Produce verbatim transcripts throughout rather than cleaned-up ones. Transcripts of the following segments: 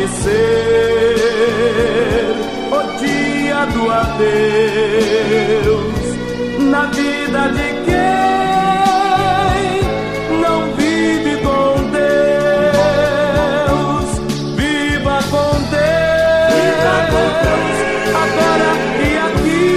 esquecer o dia do adeus na vida de quem não vive com Deus. Viva com Deus, viva com Deus, agora e aqui,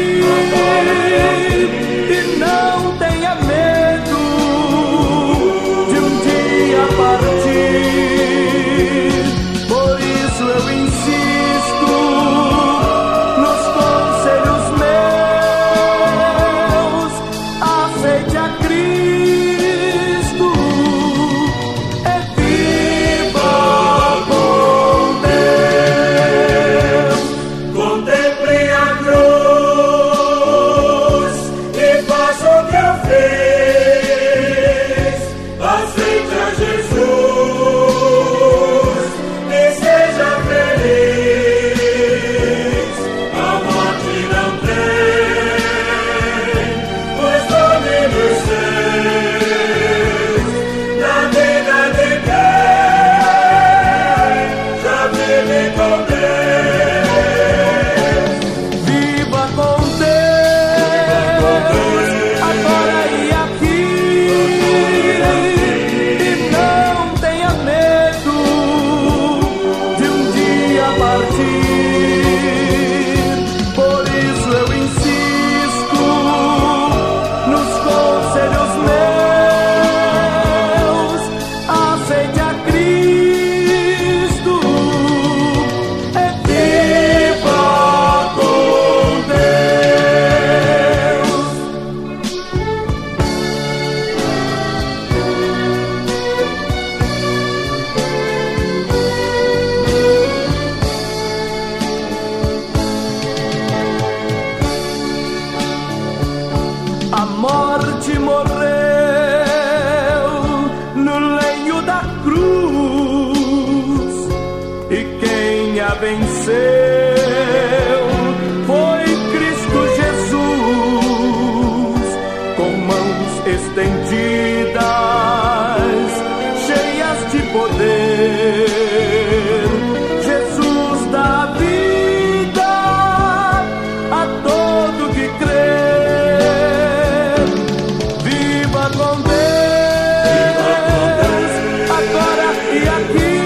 e não tenha medo de um dia partir. Por isso eu insisto nos conselhos meus: aceite a Cristo e viva com Deus. Contemple a cruz e faça o que eu fiz. Aceite a Jesus e seja feliz. A morte não tem os domínios seus na vida de quem já vive com Deus. Viva com Deus, agora e aqui, e não tenha medo de um dia partir. Por isso eu insisto nos conselhos meus: aceite a Cristo e viva com Deus. A morte morreu no lenho da cruz, e quem a venceu foi Cristo Jesus. Com mãos estendidas, cheias de poder, Jesus dá vida a todo que crê. Viva com Deus, agora e aqui,